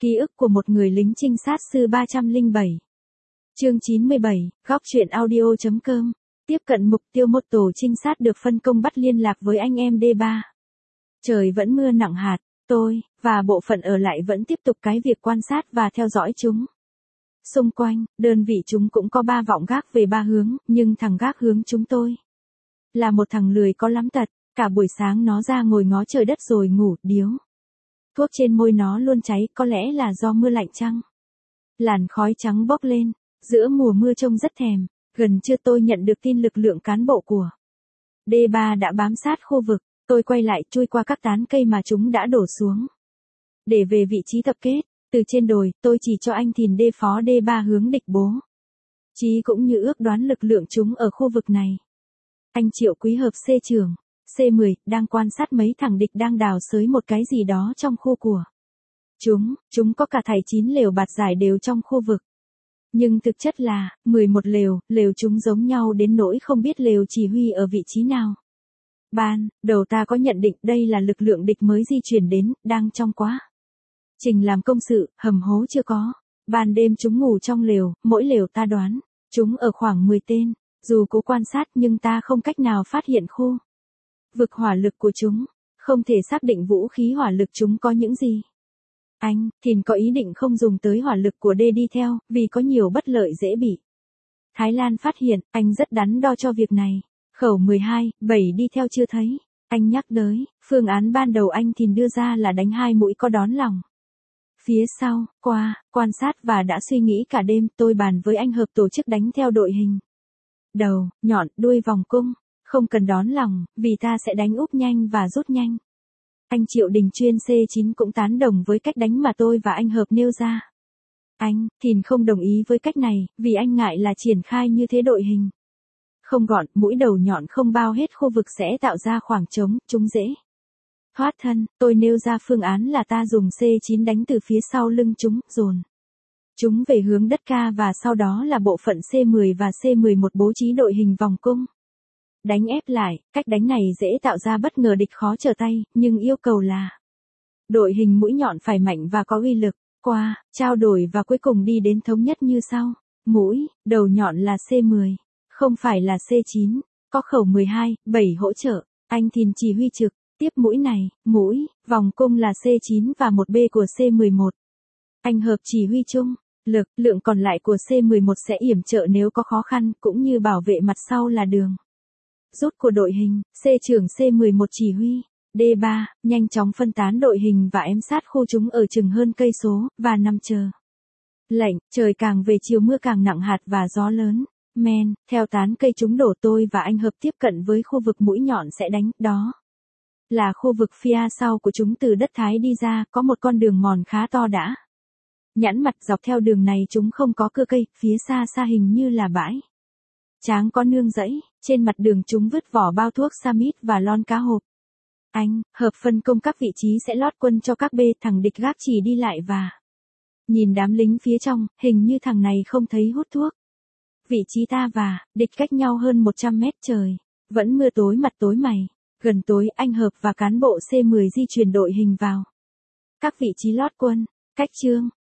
Ký ức của một người lính trinh sát sư 307. Chương 97, góc truyện audio.com. Tiếp cận mục tiêu, một tổ trinh sát được phân công bắt liên lạc với anh em D3. Trời vẫn mưa nặng hạt, tôi và bộ phận ở lại vẫn tiếp tục cái việc quan sát và theo dõi chúng. Xung quanh, đơn vị chúng cũng có 3 vọng gác về 3 hướng, nhưng thằng gác hướng chúng tôi là một thằng lười có lắm tật, cả buổi sáng nó ra ngồi ngó trời đất rồi ngủ điếu. Thuốc trên môi nó luôn cháy, có lẽ là do mưa lạnh chăng? Làn khói trắng bốc lên, giữa mùa mưa trông rất thèm. Gần trưa tôi nhận được tin lực lượng cán bộ của D3 đã bám sát khu vực. Tôi quay lại chui qua các tán cây mà chúng đã đổ xuống để về vị trí tập kết. Từ trên đồi, tôi chỉ cho anh Thìn D phó D3 hướng địch bố. Chí cũng như ước đoán lực lượng chúng ở khu vực này. Anh Triệu Quý Hợp C trưởng C10 đang quan sát mấy thằng địch đang đào xới một cái gì đó trong khu của chúng có cả thảy 9 lều bạt giải đều trong khu vực. Nhưng thực chất là 11 lều chúng giống nhau đến nỗi không biết lều chỉ huy ở vị trí nào. Ban đầu ta có nhận định đây là lực lượng địch mới di chuyển đến, đang trong quá trình làm công sự, hầm hố chưa có. Ban đêm chúng ngủ trong lều, mỗi lều ta đoán chúng ở khoảng 10 tên. Dù cố quan sát nhưng ta không cách nào phát hiện khu vực hỏa lực của chúng, không thể xác định vũ khí hỏa lực chúng có những gì. Anh Thìn có ý định không dùng tới hỏa lực của D đi theo, vì có nhiều bất lợi dễ bị Thái Lan phát hiện. Anh rất đắn đo cho việc này. Khẩu 12-7 đi theo chưa thấy. Anh nhắc tới, phương án ban đầu anh Thìn đưa ra là đánh 2 mũi có đón lòng phía sau. Qua quan sát và đã suy nghĩ cả đêm, tôi bàn với anh Hợp tổ chức đánh theo đội hình đầu, nhọn, đuôi vòng cung. Không cần đón lòng, vì ta sẽ đánh úp nhanh và rút nhanh. Anh Triệu Đình Chuyên C9 cũng tán đồng với cách đánh mà tôi và anh Hợp nêu ra. Anh Thìn không đồng ý với cách này, vì anh ngại là triển khai như thế đội hình không gọn, mũi đầu nhọn không bao hết khu vực sẽ tạo ra khoảng trống, chúng dễ thoát thân. Tôi nêu ra phương án là ta dùng C9 đánh từ phía sau lưng chúng, dồn chúng về hướng đất ca và sau đó là bộ phận C10 và C11 bố trí đội hình vòng cung. Đánh ép lại, cách đánh này dễ tạo ra bất ngờ địch khó trở tay, nhưng yêu cầu là đội hình mũi nhọn phải mạnh và có uy lực. Qua trao đổi và cuối cùng đi đến thống nhất như sau. Mũi đầu nhọn là C10, không phải là C9, có khẩu 12-7 hỗ trợ. Anh Thìn chỉ huy trực tiếp mũi này, mũi vòng cung là C9 và một B của C11. Anh Hợp chỉ huy chung, lượng còn lại của C11 sẽ yểm trợ nếu có khó khăn, cũng như bảo vệ mặt sau là đường rút của đội hình. C trưởng C11 chỉ huy D3 nhanh chóng phân tán đội hình và ém sát khu chúng ở chừng hơn cây số, và nằm chờ lệnh. Trời càng về chiều mưa càng nặng hạt và gió lớn. Theo tán cây chúng đổ, tôi và anh Hợp tiếp cận với khu vực mũi nhọn sẽ đánh. Đó là khu vực phía sau của chúng. Từ đất Thái đi ra, có một con đường mòn khá to đã nhẵn mặt. Dọc theo đường này chúng không có cưa cây, phía xa hình như là bãi tráng có nương rẫy. Trên mặt đường chúng vứt vỏ bao thuốc Samit và lon cá hộp. Anh Hợp phân công các vị trí sẽ lót quân cho các B. Thằng địch gác chỉ đi lại và nhìn đám lính phía trong, hình như thằng này không thấy hút thuốc. Vị trí ta và địch cách nhau hơn 100 mét. Trời vẫn mưa, tối mặt tối mày. Gần tối, anh Hợp và cán bộ C10 di chuyển đội hình vào các vị trí lót quân. Cách chương